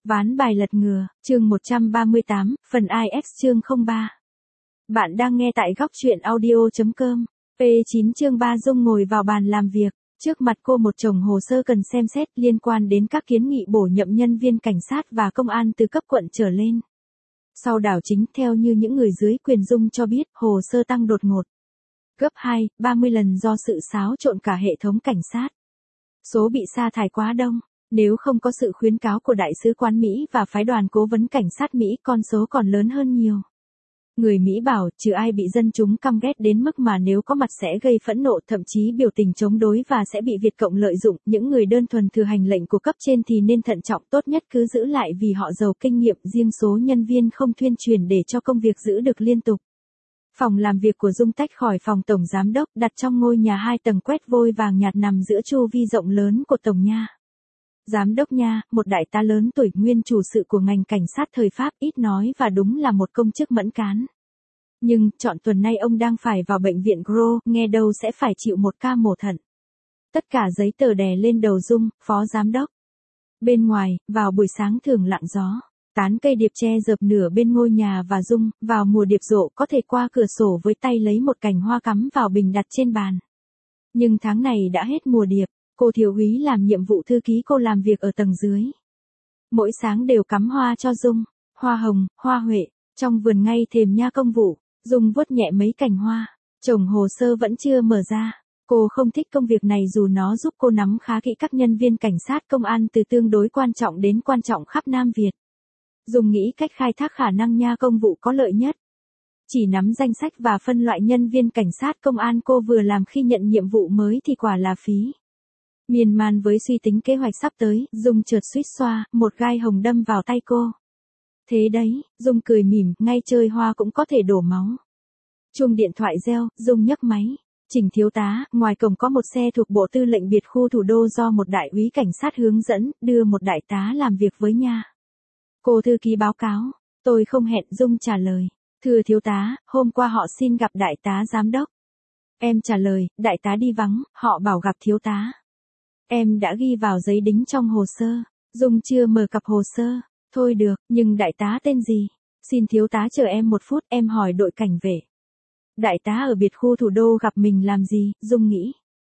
Ván bài lật ngừa, chương 138, phần IX chương 03. Bạn đang nghe tại góc truyện audio.com. P9 chương 3 Dung ngồi vào bàn làm việc. Trước mặt cô một chồng hồ sơ cần xem xét liên quan đến các kiến nghị bổ nhiệm nhân viên cảnh sát và công an từ cấp quận trở lên. Sau đảo chính theo như những người dưới quyền Dung cho biết, hồ sơ tăng đột ngột. Gấp 30 lần do sự xáo trộn cả hệ thống cảnh sát. Số bị sa thải quá đông. Nếu không có sự khuyến cáo của Đại sứ quán Mỹ và phái đoàn cố vấn cảnh sát Mỹ, con số còn lớn hơn nhiều. Người Mỹ bảo, trừ ai bị dân chúng căm ghét đến mức mà nếu có mặt sẽ gây phẫn nộ, thậm chí biểu tình chống đối và sẽ bị Việt Cộng lợi dụng, những người đơn thuần thừa hành lệnh của cấp trên thì nên thận trọng, tốt nhất cứ giữ lại vì họ giàu kinh nghiệm, riêng số nhân viên không thuyên truyền để cho công việc giữ được liên tục. Phòng làm việc của Dung tách khỏi phòng tổng giám đốc, đặt trong ngôi nhà 2 tầng quét vôi vàng nhạt nằm giữa chu vi rộng lớn của tổng nha. Giám đốc nha, một đại tá lớn tuổi, nguyên chủ sự của ngành cảnh sát thời Pháp, ít nói và đúng là một công chức mẫn cán. Nhưng, trọn tuần nay ông đang phải vào bệnh viện Gros, nghe đâu sẽ phải chịu một ca mổ thận. Tất cả giấy tờ đè lên đầu Dung, phó giám đốc. Bên ngoài, vào buổi sáng thường lặng gió. Tán cây điệp che dợp nửa bên ngôi nhà và Dung, vào mùa điệp rộ có thể qua cửa sổ với tay lấy một cành hoa cắm vào bình đặt trên bàn. Nhưng tháng này đã hết mùa điệp. Cô thiếu úy làm nhiệm vụ thư ký, cô làm việc ở tầng dưới. Mỗi sáng đều cắm hoa cho Dung, hoa hồng, hoa huệ, trong vườn ngay thềm nha công vụ. Dung vuốt nhẹ mấy cành hoa, chồng hồ sơ vẫn chưa mở ra. Cô không thích công việc này dù nó giúp cô nắm khá kỹ các nhân viên cảnh sát công an từ tương đối quan trọng đến quan trọng khắp Nam Việt. Dung nghĩ cách khai thác khả năng nha công vụ có lợi nhất. Chỉ nắm danh sách và phân loại nhân viên cảnh sát công an cô vừa làm khi nhận nhiệm vụ mới thì quả là phí. Miên man với suy tính kế hoạch sắp tới, Dung chợt suýt xoa, một gai hồng đâm vào tay cô. Thế đấy, Dung cười mỉm, ngay chơi hoa cũng có thể đổ máu. Chuông điện thoại reo, Dung nhấc máy. Trình thiếu tá, ngoài cổng có một xe thuộc Bộ Tư lệnh Biệt khu thủ đô do một đại úy cảnh sát hướng dẫn, đưa một đại tá làm việc với nha. Cô thư ký báo cáo, tôi không hẹn. Dung trả lời. Thưa thiếu tá, hôm qua họ xin gặp đại tá giám đốc. Em trả lời, đại tá đi vắng, họ bảo gặp thiếu tá. Em đã ghi vào giấy đính trong hồ sơ. Dung chưa mở cặp hồ sơ. Thôi được, nhưng đại tá tên gì? Xin thiếu tá chờ em một phút, em hỏi đội cảnh vệ. Đại tá ở Biệt khu thủ đô gặp mình làm gì? Dung nghĩ.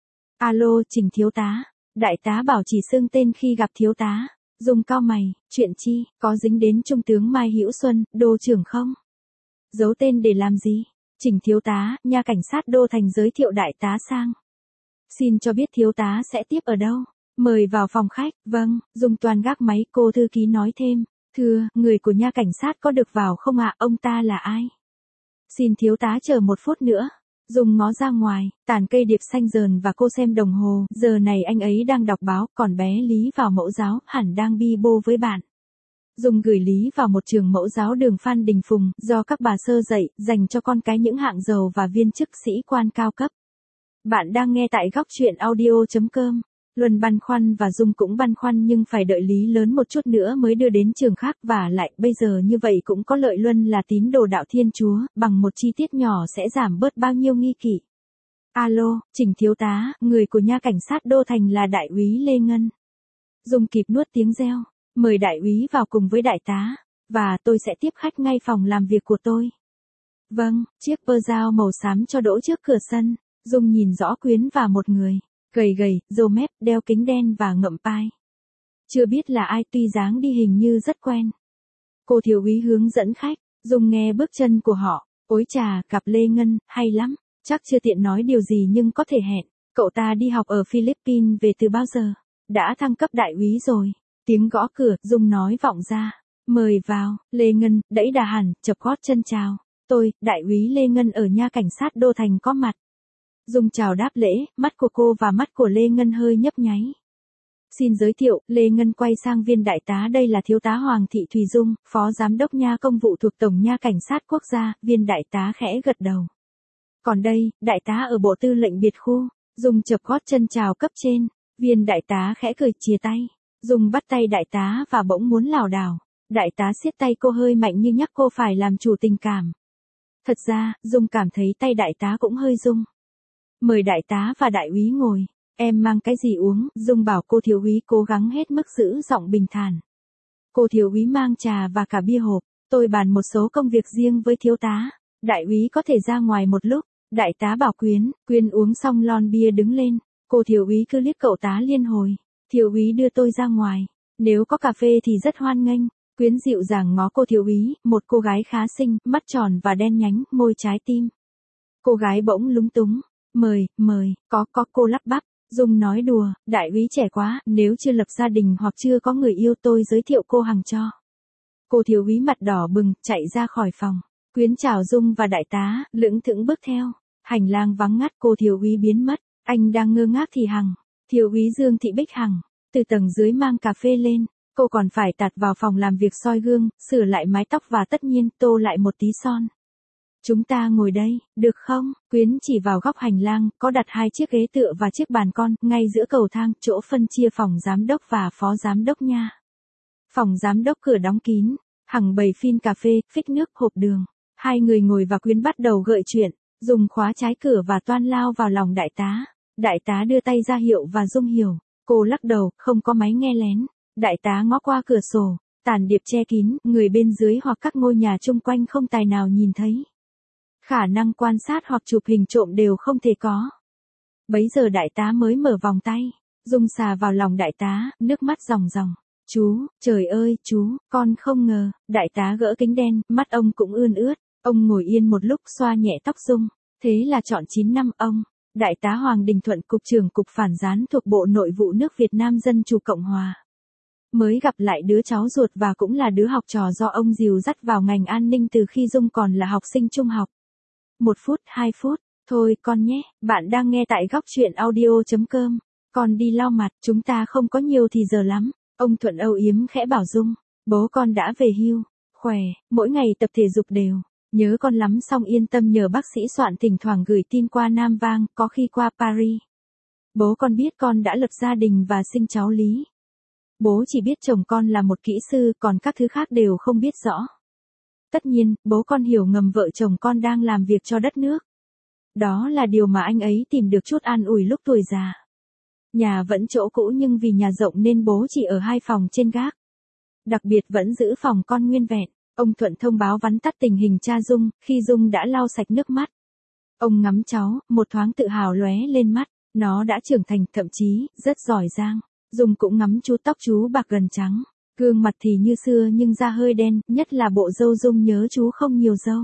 Alo, Trình thiếu tá. Đại tá bảo chỉ xưng tên khi gặp thiếu tá. Dung cau mày, chuyện chi, có dính đến Trung tướng Mai Hữu Xuân, đô trưởng không? Giấu tên để làm gì? Trình thiếu tá, nha cảnh sát đô thành giới thiệu đại tá sang. Xin cho biết thiếu tá sẽ tiếp ở đâu? Mời vào phòng khách. Vâng, Dung toàn gác máy, cô thư ký nói thêm. Thưa, người của nha cảnh sát có được vào không ạ? Ông ta là ai? Xin thiếu tá chờ một phút nữa. Dung ngó ra ngoài, tàn cây điệp xanh dờn và cô xem đồng hồ, giờ này anh ấy đang đọc báo, còn bé Lý vào mẫu giáo, hẳn đang bi bô với bạn. Dung gửi Lý vào một trường mẫu giáo đường Phan Đình Phùng, do các bà sơ dạy, dành cho con cái những hạng giàu và viên chức sĩ quan cao cấp. Bạn đang nghe tại góc truyện audio.com. Luân băn khoăn và Dung cũng băn khoăn nhưng phải đợi Lý lớn một chút nữa mới đưa đến trường khác, và lại bây giờ như vậy cũng có lợi. Luân là tín đồ đạo Thiên Chúa, bằng một chi tiết nhỏ sẽ giảm bớt bao nhiêu nghi kỵ. Alo, Trình thiếu tá, người của nha cảnh sát đô thành là đại úy Lê Ngân. Dung kịp nuốt tiếng reo, mời đại úy vào cùng với đại tá, và tôi sẽ tiếp khách ngay phòng làm việc của tôi. Vâng, chiếc Peugeot màu xám cho đỗ trước cửa sân. Dung nhìn rõ Quyến và một người, gầy gầy, râu mép, đeo kính đen và ngậm pai. Chưa biết là ai, tuy dáng đi hình như rất quen. Cô thiếu úy hướng dẫn khách, Dung nghe bước chân của họ. Ối chà, gặp Lê Ngân, hay lắm. Chắc chưa tiện nói điều gì nhưng có thể hẹn. Cậu ta đi học ở Philippines về từ bao giờ? Đã thăng cấp đại úy rồi. Tiếng gõ cửa, Dung nói vọng ra. Mời vào. Lê Ngân, đẫy đà hẳn, chập gót chân chào. Tôi, đại úy Lê Ngân ở nha cảnh sát đô thành có mặt. Dung chào đáp lễ, mắt của cô và mắt của Lê Ngân hơi nhấp nháy. Xin giới thiệu, Lê Ngân quay sang viên đại tá, đây là thiếu tá Hoàng Thị Thùy Dung, phó giám đốc nha công vụ thuộc Tổng nha cảnh sát quốc gia. Viên đại tá khẽ gật đầu. Còn đây, đại tá ở Bộ Tư lệnh Biệt khu. Dung chập gót chân chào cấp trên. Viên đại tá khẽ cười chia tay. Dung bắt tay đại tá và bỗng muốn lảo đảo. Đại tá siết tay cô hơi mạnh như nhắc cô phải làm chủ tình cảm. Thật ra, Dung cảm thấy tay đại tá cũng hơi rung. Mời đại tá và đại úy ngồi. Em mang cái gì uống? Dung bảo cô thiếu úy cố gắng hết mức giữ giọng bình thản. Cô thiếu úy mang trà và cả bia hộp, tôi bàn một số công việc riêng với thiếu tá. Đại úy có thể ra ngoài một lúc, đại tá bảo Quyến uống xong lon bia đứng lên, cô thiếu úy cứ liếc cậu tá liên hồi. Thiếu úy đưa tôi ra ngoài, nếu có cà phê thì rất hoan nghênh. Quyến dịu dàng ngó cô thiếu úy, một cô gái khá xinh, mắt tròn và đen nhánh, môi trái tim. Cô gái bỗng lúng túng, mời, có cô lắp bắp. Dung nói đùa, đại úy trẻ quá, nếu chưa lập gia đình hoặc chưa có người yêu tôi giới thiệu cô Hằng cho. Cô thiếu úy mặt đỏ bừng, chạy ra khỏi phòng. Quyến chào Dung và đại tá, lững thững bước theo. Hành lang vắng ngắt, cô thiếu úy biến mất. Anh đang ngơ ngác thì Hằng, thiếu úy Dương Thị Bích Hằng, từ tầng dưới mang cà phê lên. Cô còn phải tạt vào phòng làm việc soi gương, sửa lại mái tóc và tất nhiên tô lại một tí son. Chúng ta ngồi đây, được không? Quyến chỉ vào góc hành lang, có đặt 2 chiếc ghế tựa và chiếc bàn con, ngay giữa cầu thang, chỗ phân chia phòng giám đốc và phó giám đốc nha. Phòng giám đốc cửa đóng kín, Hằng bày phin cà phê, phích nước, hộp đường. Hai người ngồi và Quyến bắt đầu gợi chuyện, Dung khóa trái cửa và toan lao vào lòng đại tá. Đại tá đưa tay ra hiệu và Dung hiểu. Cô lắc đầu, không có máy nghe lén. Đại tá ngó qua cửa sổ, tàn điệp che kín, người bên dưới hoặc các ngôi nhà chung quanh không tài nào nhìn thấy. Khả năng quan sát hoặc chụp hình trộm đều không thể có. Bấy giờ đại tá mới mở vòng tay, Dung xà vào lòng đại tá, nước mắt ròng ròng. Chú, trời ơi, chú, con không ngờ. Đại tá gỡ kính đen, mắt ông cũng ươn ướt. Ông ngồi yên một lúc xoa nhẹ tóc Dung. Thế là trọn 9 năm ông. Đại tá Hoàng Đình Thuận, Cục trưởng Cục Phản gián thuộc Bộ Nội vụ nước Việt Nam Dân Chủ Cộng Hòa. Mới gặp lại đứa cháu ruột và cũng là đứa học trò do ông dìu dắt vào ngành an ninh từ khi Dung còn là học sinh trung học. 1 phút, 2 phút, thôi con nhé, bạn đang nghe tại góc chuyện audio.com. Con đi lau mặt, chúng ta không có nhiều thì giờ lắm. Ông Thuận âu yếm khẽ bảo Dung, bố con đã về hưu, khỏe, mỗi ngày tập thể dục đều. Nhớ con lắm, xong yên tâm nhờ bác sĩ soạn thỉnh thoảng gửi tin qua Nam Vang, có khi qua Paris. Bố con biết con đã lập gia đình và sinh cháu Lý. Bố chỉ biết chồng con là một kỹ sư, còn các thứ khác đều không biết rõ. Tất nhiên, bố con hiểu ngầm vợ chồng con đang làm việc cho đất nước. Đó là điều mà anh ấy tìm được chút an ủi lúc tuổi già. Nhà vẫn chỗ cũ nhưng vì nhà rộng nên bố chỉ ở 2 phòng trên gác. Đặc biệt vẫn giữ phòng con nguyên vẹn. Ông Thuận thông báo vắn tắt tình hình cha Dung, khi Dung đã lau sạch nước mắt. Ông ngắm cháu, một thoáng tự hào lóe lên mắt. Nó đã trưởng thành, thậm chí, rất giỏi giang. Dung cũng ngắm chú, tóc chú bạc gần trắng. Gương mặt thì như xưa nhưng da hơi đen, nhất là bộ râu. Dung nhớ chú không nhiều râu.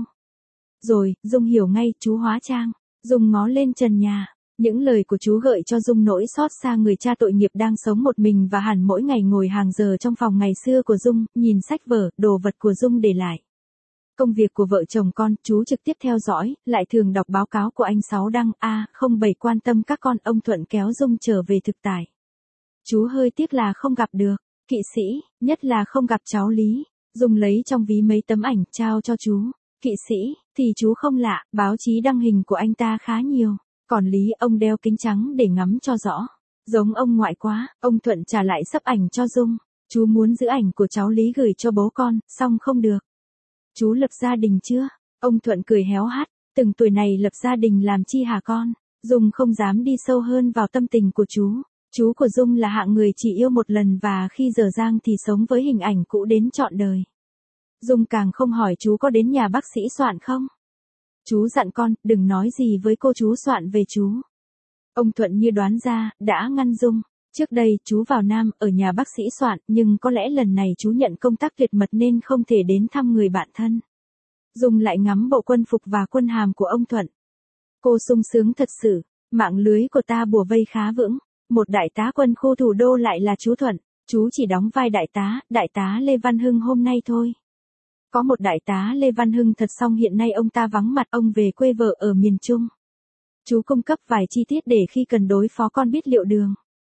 Rồi, Dung hiểu ngay, chú hóa trang. Dung ngó lên trần nhà. Những lời của chú gợi cho Dung nỗi xót xa người cha tội nghiệp đang sống một mình và hẳn mỗi ngày ngồi hàng giờ trong phòng ngày xưa của Dung, nhìn sách vở, đồ vật của Dung để lại. Công việc của vợ chồng con, chú trực tiếp theo dõi, lại thường đọc báo cáo của anh Sáu Đăng, không bày quan tâm các con. Ông Thuận kéo Dung trở về thực tại. Chú hơi tiếc là không gặp được kỵ sĩ, nhất là không gặp cháu Lý. Dung lấy trong ví mấy tấm ảnh trao cho chú. Kỵ sĩ, thì chú không lạ, báo chí đăng hình của anh ta khá nhiều. Còn Lý, ông đeo kính trắng để ngắm cho rõ. Giống ông ngoại quá. Ông Thuận trả lại sấp ảnh cho Dung. Chú muốn giữ ảnh của cháu Lý gửi cho bố con, xong không được. Chú lập gia đình chưa? Ông Thuận cười héo hắt. Từng tuổi này lập gia đình làm chi hả con? Dung không dám đi sâu hơn vào tâm tình của chú. Chú của Dung là hạng người chỉ yêu một lần và khi dở dang thì sống với hình ảnh cũ đến trọn đời. Dung càng không hỏi chú có đến nhà bác sĩ Soạn không. Chú dặn con, đừng nói gì với cô chú Soạn về chú. Ông Thuận như đoán ra, đã ngăn Dung. Trước đây, chú vào Nam, ở nhà bác sĩ Soạn, nhưng có lẽ lần này chú nhận công tác tuyệt mật nên không thể đến thăm người bạn thân. Dung lại ngắm bộ quân phục và quân hàm của ông Thuận. Cô sung sướng thật sự, mạng lưới của ta bùa vây khá vững. Một đại tá quân khu thủ đô lại là chú Thuận. Chú chỉ đóng vai đại tá Lê Văn Hưng hôm nay thôi. Có một đại tá Lê Văn Hưng thật, song hiện nay ông ta vắng mặt, ông về quê vợ ở miền Trung. Chú cung cấp vài chi tiết để khi cần đối phó con biết liệu đường.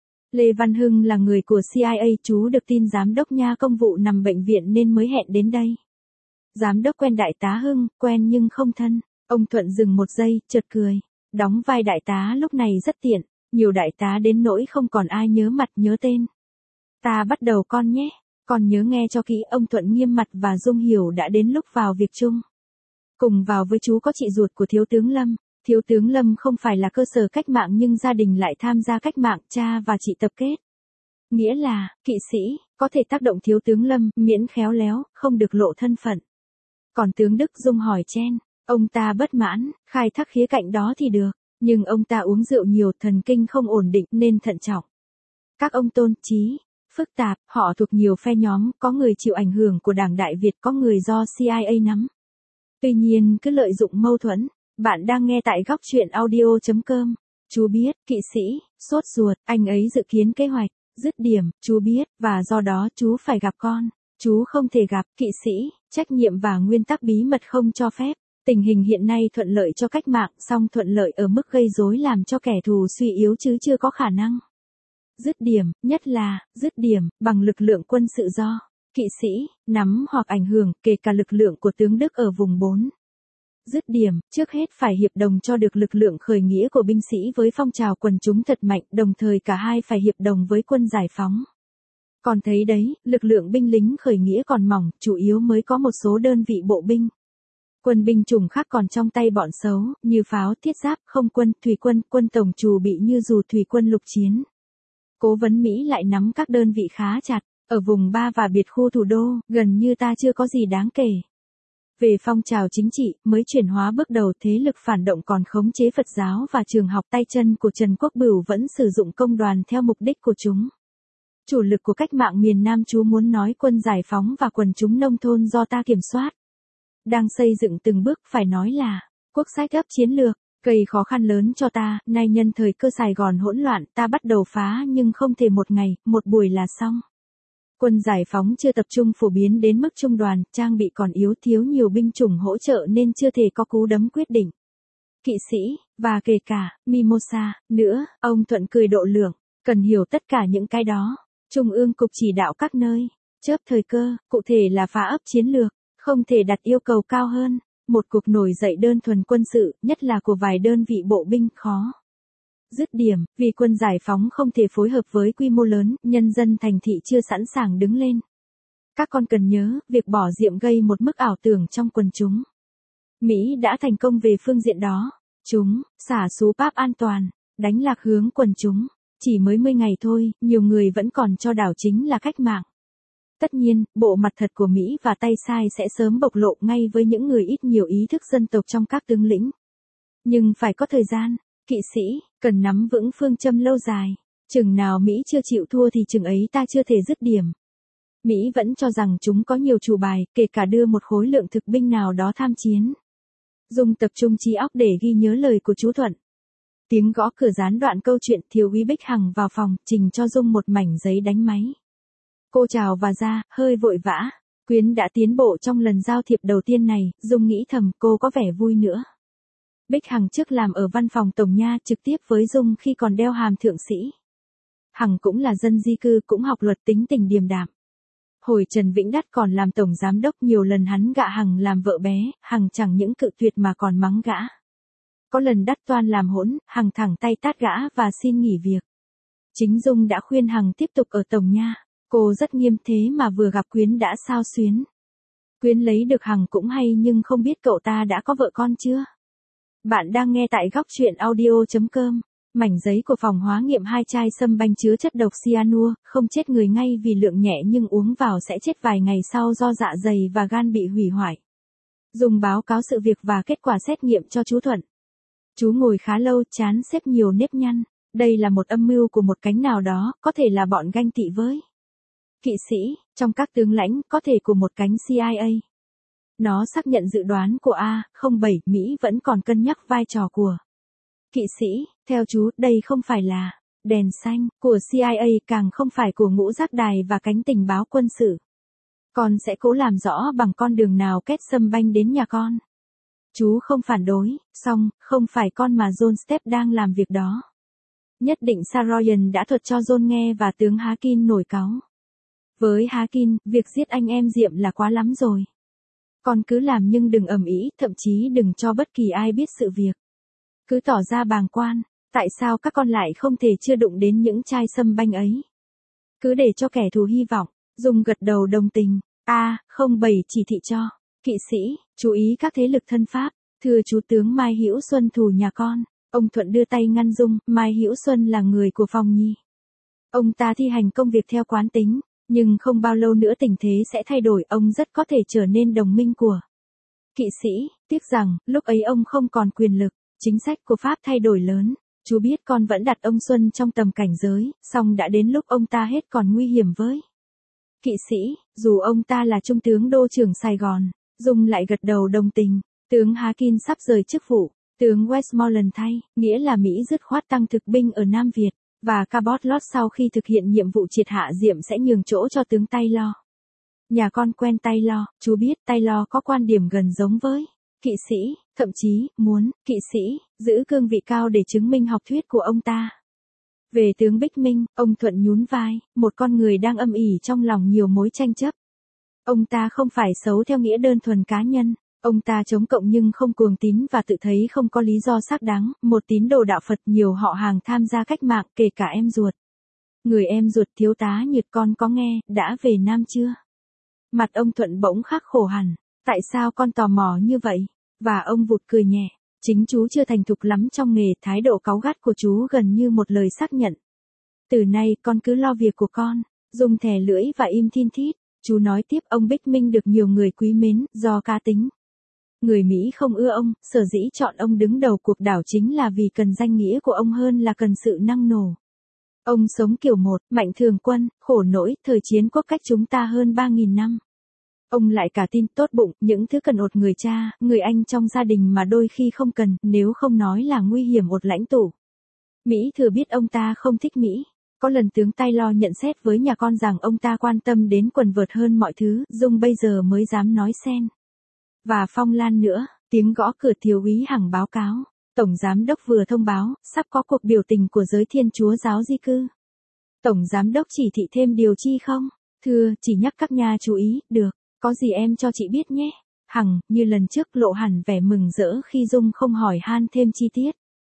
Lê Văn Hưng là người của CIA, chú được tin giám đốc nha công vụ nằm bệnh viện nên mới hẹn đến đây. Giám đốc quen đại tá Hưng, quen nhưng không thân. Ông Thuận dừng một giây, chợt cười. Đóng vai đại tá lúc này rất tiện. Nhiều đại tá đến nỗi không còn ai nhớ mặt nhớ tên. Ta bắt đầu con nhé. Con nhớ nghe cho kỹ. Ông Thuận nghiêm mặt và Dung hiểu đã đến lúc vào việc chung. Cùng vào với chú có chị ruột của Thiếu tướng Lâm. Thiếu tướng Lâm không phải là cơ sở cách mạng nhưng gia đình lại tham gia cách mạng, cha và chị tập kết. Nghĩa là, kỵ sĩ, có thể tác động thiếu tướng Lâm, miễn khéo léo, không được lộ thân phận. Còn tướng Đức Dung hỏi chen, ông ta bất mãn, khai thác khía cạnh đó thì được, nhưng ông ta uống rượu nhiều, thần kinh không ổn định nên thận trọng. Các ông tôn trí, phức tạp, họ thuộc nhiều phe nhóm, có người chịu ảnh hưởng của Đảng Đại Việt, có người do CIA nắm. Tuy nhiên cứ lợi dụng mâu thuẫn. Bạn đang nghe tại góc chuyện audio.com. Chú biết, kỵ sĩ, sốt ruột, anh ấy dự kiến kế hoạch, dứt điểm, chú biết, và do đó chú phải gặp con. Chú không thể gặp, kỵ sĩ, trách nhiệm và nguyên tắc bí mật không cho phép. Tình hình hiện nay thuận lợi cho cách mạng, song thuận lợi ở mức gây rối làm cho kẻ thù suy yếu chứ chưa có khả năng. Dứt điểm, nhất là, dứt điểm, bằng lực lượng quân sự do kỵ sĩ, nắm hoặc ảnh hưởng, kể cả lực lượng của tướng Đức ở vùng 4. Dứt điểm, trước hết phải hiệp đồng cho được lực lượng khởi nghĩa của binh sĩ với phong trào quần chúng thật mạnh, đồng thời cả hai phải hiệp đồng với quân giải phóng. Còn thấy đấy, lực lượng binh lính khởi nghĩa còn mỏng, chủ yếu mới có một số đơn vị bộ binh. Quân binh chủng khác còn trong tay bọn xấu, như pháo, thiết giáp, không quân, thủy quân, quân tổng trù bị như dù thủy quân lục chiến. Cố vấn Mỹ lại nắm các đơn vị khá chặt, ở vùng 3 và biệt khu thủ đô, gần như ta chưa có gì đáng kể. Về phong trào chính trị, mới chuyển hóa bước đầu thế lực phản động còn khống chế Phật giáo và trường học tay chân của Trần Quốc Bửu vẫn sử dụng công đoàn theo mục đích của chúng. Chủ lực của cách mạng miền Nam chú muốn nói quân giải phóng và quần chúng nông thôn do ta kiểm soát. Đang xây dựng từng bước phải nói là, quốc sách ấp chiến lược, gây khó khăn lớn cho ta, nay nhân thời cơ Sài Gòn hỗn loạn ta bắt đầu phá nhưng không thể một ngày, một buổi là xong. Quân giải phóng chưa tập trung phổ biến đến mức trung đoàn, trang bị còn yếu thiếu nhiều binh chủng hỗ trợ nên chưa thể có cú đấm quyết định. Kỵ sĩ, và kể cả, Mimosa, nữa, ông Thuận cười độ lượng, cần hiểu tất cả những cái đó. Trung ương cục chỉ đạo các nơi, chớp thời cơ, cụ thể là phá ấp chiến lược, không thể đặt yêu cầu cao hơn. Một cuộc nổi dậy đơn thuần quân sự, nhất là của vài đơn vị bộ binh, khó. Dứt điểm, vì quân giải phóng không thể phối hợp với quy mô lớn, nhân dân thành thị chưa sẵn sàng đứng lên. Các con cần nhớ, việc bỏ diệm gây một mức ảo tưởng trong quần chúng. Mỹ đã thành công về phương diện đó. Chúng, xả xú Pháp an toàn, đánh lạc hướng quần chúng. Chỉ mới 10 ngày thôi, nhiều người vẫn còn cho đảo chính là cách mạng. Tất nhiên, bộ mặt thật của Mỹ và tay sai sẽ sớm bộc lộ ngay với những người ít nhiều ý thức dân tộc trong các tướng lĩnh. Nhưng phải có thời gian, kỵ sĩ, cần nắm vững phương châm lâu dài. Chừng nào Mỹ chưa chịu thua thì chừng ấy ta chưa thể dứt điểm. Mỹ vẫn cho rằng chúng có nhiều chủ bài, kể cả đưa một khối lượng thực binh nào đó tham chiến. Dung tập trung trí óc để ghi nhớ lời của chú Thuận. Tiếng gõ cửa gián đoạn câu chuyện, thiếu úy Bích Hằng vào phòng, trình cho Dung một mảnh giấy đánh máy. Cô chào và ra, hơi vội vã. Quyến đã tiến bộ trong lần giao thiệp đầu tiên này, Dung nghĩ thầm cô có vẻ vui nữa. Bích Hằng trước làm ở văn phòng Tổng Nha trực tiếp với Dung khi còn đeo hàm thượng sĩ. Hằng cũng là dân di cư, cũng học luật, tính tình điềm đạm. Hồi Trần Vĩnh Đắt còn làm tổng giám đốc, nhiều lần hắn gạ Hằng làm vợ bé, Hằng chẳng những cự tuyệt mà còn mắng gã. Có lần Đắt toan làm hỗn, Hằng thẳng tay tát gã và xin nghỉ việc. Chính Dung đã khuyên Hằng tiếp tục ở Tổng Nha. Cô rất nghiêm thế mà vừa gặp Quyến đã xao xuyến. Quyến lấy được Hằng cũng hay nhưng không biết cậu ta đã có vợ con chưa? Bạn đang nghe tại góc chuyện audio.com. Mảnh giấy của phòng hóa nghiệm 2 chai sâm banh chứa chất độc cyanua, không chết người ngay vì lượng nhẹ nhưng uống vào sẽ chết vài ngày sau do dạ dày và gan bị hủy hoại. Dùng báo cáo sự việc và kết quả xét nghiệm cho chú Thuận. Chú ngồi khá lâu, trán xếp nhiều nếp nhăn. Đây là một âm mưu của một cánh nào đó, có thể là bọn ganh tị với kỵ sĩ, trong các tướng lãnh, có thể của một cánh CIA. Nó xác nhận dự đoán của A07, Mỹ vẫn còn cân nhắc vai trò của kỵ sĩ. Theo chú, đây không phải là đèn xanh của CIA, càng không phải của ngũ giác đài và cánh tình báo quân sự. Con sẽ cố làm rõ bằng con đường nào kết sâm banh đến nhà con. Chú không phản đối, song, không phải con mà John Stepp đang làm việc đó. Nhất định Saroyan đã thuật cho John nghe và tướng Hakin nổi cáu. Với Hakin, việc giết anh em Diệm là quá lắm rồi. Con cứ làm nhưng đừng ầm ĩ, thậm chí đừng cho bất kỳ ai biết sự việc. Cứ tỏ ra bàng quan, tại sao các con lại không thể chưa đụng đến những chai sâm banh ấy? Cứ để cho kẻ thù hy vọng. Dung gật đầu đồng tình. A07 chỉ thị cho kỵ sĩ, chú ý các thế lực thân Pháp. Thưa chú tướng Mai Hữu Xuân thù nhà con. Ông Thuận đưa tay ngăn Dung, Mai Hữu Xuân là người của Phong Nhi. Ông ta thi hành công việc theo quán tính, nhưng không bao lâu nữa tình thế sẽ thay đổi, ông rất có thể trở nên đồng minh của kỵ sĩ, tiếc rằng, lúc ấy ông không còn quyền lực, chính sách của Pháp thay đổi lớn. Chú biết con vẫn đặt ông Xuân trong tầm cảnh giới, song đã đến lúc ông ta hết còn nguy hiểm với kỵ sĩ, dù ông ta là trung tướng đô trưởng Sài Gòn. Dung lại gật đầu đồng tình. Tướng Hakin sắp rời chức vụ, tướng Westmoreland thay, nghĩa là Mỹ dứt khoát tăng thực binh ở Nam Việt, và Cabot Lodge sau khi thực hiện nhiệm vụ triệt hạ Diệm sẽ nhường chỗ cho tướng Taylor. Nhà con quen Taylor, chú biết Taylor có quan điểm gần giống với kỵ sĩ, thậm chí, muốn, kỵ sĩ, giữ cương vị cao để chứng minh học thuyết của ông ta. Về tướng Bích Minh, ông Thuận nhún vai, một con người đang âm ỉ trong lòng nhiều mối tranh chấp. Ông ta không phải xấu theo nghĩa đơn thuần cá nhân, ông ta chống cộng nhưng không cuồng tín và tự thấy không có lý do xác đáng, một tín đồ đạo Phật nhiều họ hàng tham gia cách mạng kể cả em ruột. Người em ruột thiếu tá Nhật con có nghe, đã về Nam chưa? Mặt ông Thuận bỗng khắc khổ hẳn, tại sao con tò mò như vậy? Và ông vụt cười nhẹ, chính chú chưa thành thục lắm trong nghề, thái độ cáu gắt của chú gần như một lời xác nhận. Từ nay con cứ lo việc của con, dùng thè lưỡi và im thin thít. Chú nói tiếp, ông Bích Minh được nhiều người quý mến, do cá tính. Người Mỹ không ưa ông, sở dĩ chọn ông đứng đầu cuộc đảo chính là vì cần danh nghĩa của ông hơn là cần sự năng nổ. Ông sống kiểu một, mạnh thường quân, khổ nỗi, thời chiến quốc cách chúng ta hơn 3.000 năm. Ông lại cả tin, tốt bụng, những thứ cần ột người cha, người anh trong gia đình mà đôi khi không cần, nếu không nói là nguy hiểm ột lãnh tụ. Mỹ thừa biết ông ta không thích Mỹ. Có lần tướng Taylor nhận xét với nhà con rằng ông ta quan tâm đến quần vợt hơn mọi thứ, Dung bây giờ mới dám nói Sen. Và Phong Lan nữa, tiếng gõ cửa thiếu úy Hằng báo cáo. Tổng giám đốc vừa thông báo, sắp có cuộc biểu tình của giới Thiên Chúa giáo di cư. Tổng giám đốc chỉ thị thêm điều chi không? Thưa, chỉ nhắc các nhà chú ý, được, có gì em cho chị biết nhé. Hằng, như lần trước lộ hẳn vẻ mừng rỡ khi Dung không hỏi han thêm chi tiết.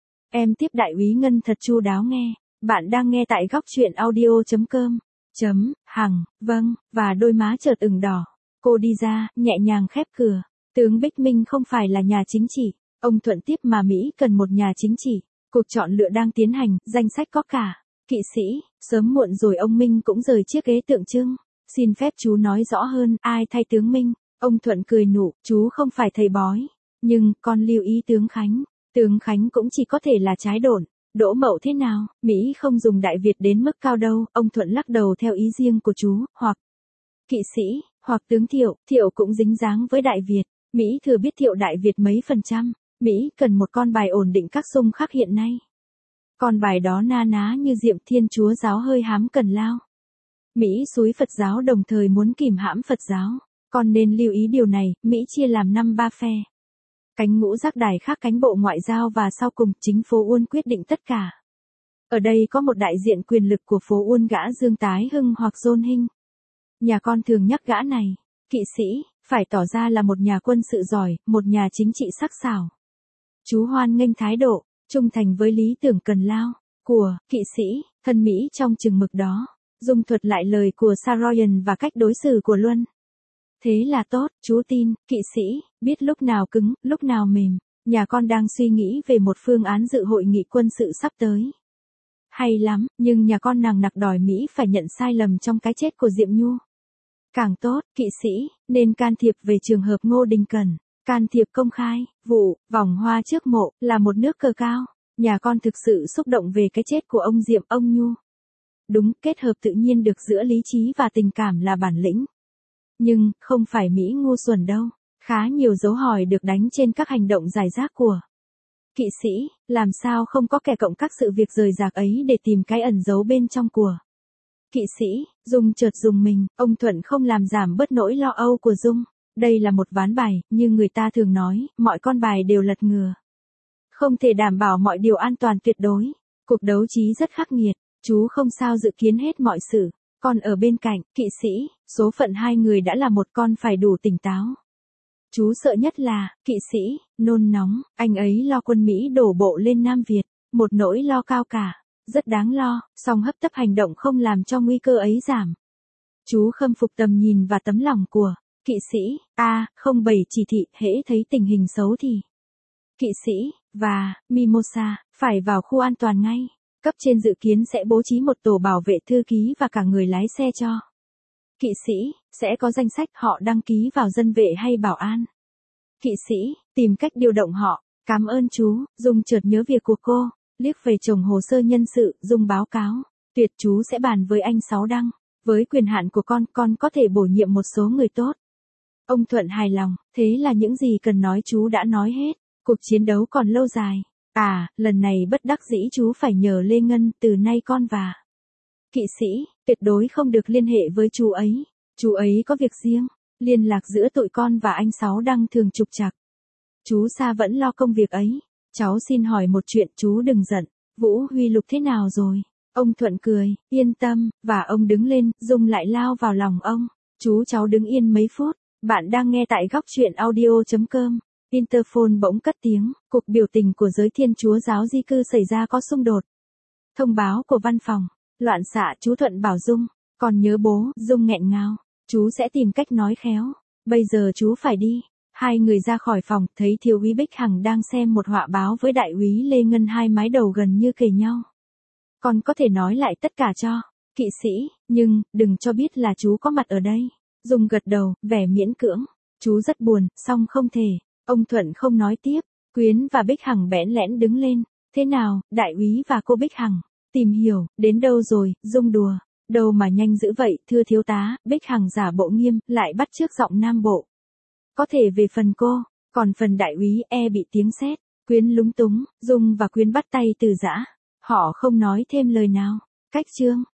Em tiếp đại úy Ngân thật chu đáo nghe. Bạn đang nghe tại góc truyện audio.com. Hằng, vâng, và đôi má chợt ửng đỏ. Cô đi ra, nhẹ nhàng khép cửa. Tướng Bích Minh không phải là nhà chính trị. Ông Thuận tiếp mà Mỹ cần một nhà chính trị. Cuộc chọn lựa đang tiến hành, danh sách có cả kỵ sĩ, sớm muộn rồi ông Minh cũng rời chiếc ghế tượng trưng. Xin phép chú nói rõ hơn, ai thay tướng Minh? Ông Thuận cười nụ, chú không phải thầy bói. Nhưng, con lưu ý tướng Khánh. Tướng Khánh cũng chỉ có thể là trái độn. Đỗ Mậu thế nào? Mỹ không dùng Đại Việt đến mức cao đâu, ông Thuận lắc đầu theo ý riêng của chú, hoặc kỵ sĩ, hoặc tướng Thiệu, Thiệu cũng dính dáng với Đại Việt. Mỹ thừa biết Thiệu Đại Việt mấy %, Mỹ cần một con bài ổn định các xung khắc hiện nay. Con bài đó na ná như Diệm, Thiên Chúa giáo hơi hám cần lao. Mỹ xúi Phật giáo đồng thời muốn kìm hãm Phật giáo. Con nên lưu ý điều này, Mỹ chia làm 5-3 phe. Cánh ngũ giác đài khác cánh bộ ngoại giao và sau cùng chính phố Uôn quyết định tất cả. Ở đây có một đại diện quyền lực của phố Uôn gã Dương Tái Hưng hoặc John Hinh. Nhà con thường nhắc gã này, kỵ sĩ, phải tỏ ra là một nhà quân sự giỏi, một nhà chính trị sắc sảo. Chú hoan nghênh thái độ, trung thành với lý tưởng cần lao, của kỵ sĩ, thân Mỹ trong chừng mực đó. Dung thuật lại lời của Saroyan và cách đối xử của Luân. Thế là tốt, chú tin, kỵ sĩ, biết lúc nào cứng, lúc nào mềm. Nhà con đang suy nghĩ về một phương án dự hội nghị quân sự sắp tới. Hay lắm, nhưng nhà con nằng nặc đòi Mỹ phải nhận sai lầm trong cái chết của Diệm Nhu. Càng tốt, kỵ sĩ, nên can thiệp về trường hợp Ngô Đình Cẩn. Can thiệp công khai, vụ, vòng hoa trước mộ, là một nước cờ cao. Nhà con thực sự xúc động về cái chết của ông Diệm, ông Nhu. Đúng, kết hợp tự nhiên được giữa lý trí và tình cảm là bản lĩnh. Nhưng, không phải Mỹ ngu xuẩn đâu. Khá nhiều dấu hỏi được đánh trên các hành động giải rác của kỵ sĩ, làm sao không có kẻ cộng các sự việc rời rạc ấy để tìm cái ẩn giấu bên trong của kỵ sĩ. Dung chợt dùng mình, ông Thuận không làm giảm bớt nỗi lo âu của Dung. Đây là một ván bài, như người ta thường nói, mọi con bài đều lật ngừa. Không thể đảm bảo mọi điều an toàn tuyệt đối. Cuộc đấu trí rất khắc nghiệt, chú không sao dự kiến hết mọi sự. Còn ở bên cạnh, kỵ sĩ, số phận hai người đã là một con phải đủ tỉnh táo. Chú sợ nhất là, kỵ sĩ, nôn nóng, anh ấy lo quân Mỹ đổ bộ lên Nam Việt, một nỗi lo cao cả, rất đáng lo, song hấp tấp hành động không làm cho nguy cơ ấy giảm. Chú khâm phục tầm nhìn và tấm lòng của kỵ sĩ, không bày chỉ thị, hễ thấy tình hình xấu thì kỵ sĩ, và Mimosa, phải vào khu an toàn ngay. Cấp trên dự kiến sẽ bố trí một tổ bảo vệ thư ký và cả người lái xe cho kỵ sĩ, sẽ có danh sách họ đăng ký vào dân vệ hay bảo an. Kỵ sĩ, tìm cách điều động họ. Cảm ơn chú, Dung chợt nhớ việc của cô, liếc về chồng hồ sơ nhân sự, Dung báo cáo. Tuyệt, chú sẽ bàn với anh Sáu Đăng. Với quyền hạn của con có thể bổ nhiệm một số người tốt. Ông Thuận hài lòng, thế là những gì cần nói chú đã nói hết. Cuộc chiến đấu còn lâu dài. À, lần này bất đắc dĩ chú phải nhờ Lê Ngân, từ nay con và kỵ sĩ, tuyệt đối không được liên hệ với chú ấy. Chú ấy có việc riêng, liên lạc giữa tụi con và anh Sáu Đăng thường trục trặc. Chú Sa vẫn lo công việc ấy. Cháu xin hỏi một chuyện, chú đừng giận. Vũ Huy Lục thế nào rồi? Ông Thuận cười, yên tâm, và ông đứng lên, Dung lại lao vào lòng ông. Chú cháu đứng yên mấy phút. Bạn đang nghe tại góc truyện audio.com. Interphone bỗng cất tiếng, cuộc biểu tình của giới Thiên Chúa giáo di cư xảy ra có xung đột. Thông báo của văn phòng, loạn xạ, chú Thuận bảo Dung, còn nhớ bố, Dung nghẹn ngào, chú sẽ tìm cách nói khéo, bây giờ chú phải đi. Hai người ra khỏi phòng, thấy thiếu úy Bích Hằng đang xem một họa báo với đại úy Lê Ngân, hai mái đầu gần như kề nhau. Con có thể nói lại tất cả cho kỵ sĩ, nhưng đừng cho biết là chú có mặt ở đây. Dung gật đầu, vẻ miễn cưỡng. Chú rất buồn, song không thể. Ông Thuận không nói tiếp. Quyến và Bích Hằng bẽn lẽn đứng lên. Thế nào, đại úy và cô Bích Hằng? Tìm hiểu, đến đâu rồi? Dung đùa. Đâu mà nhanh dữ vậy, thưa thiếu tá. Bích Hằng giả bộ nghiêm, lại bắt chước giọng Nam Bộ. Có thể về phần cô, còn phần đại úy bị tiếng sét. Quyến lúng túng, Dung và Quyến bắt tay từ giã. Họ không nói thêm lời nào. Cách chương.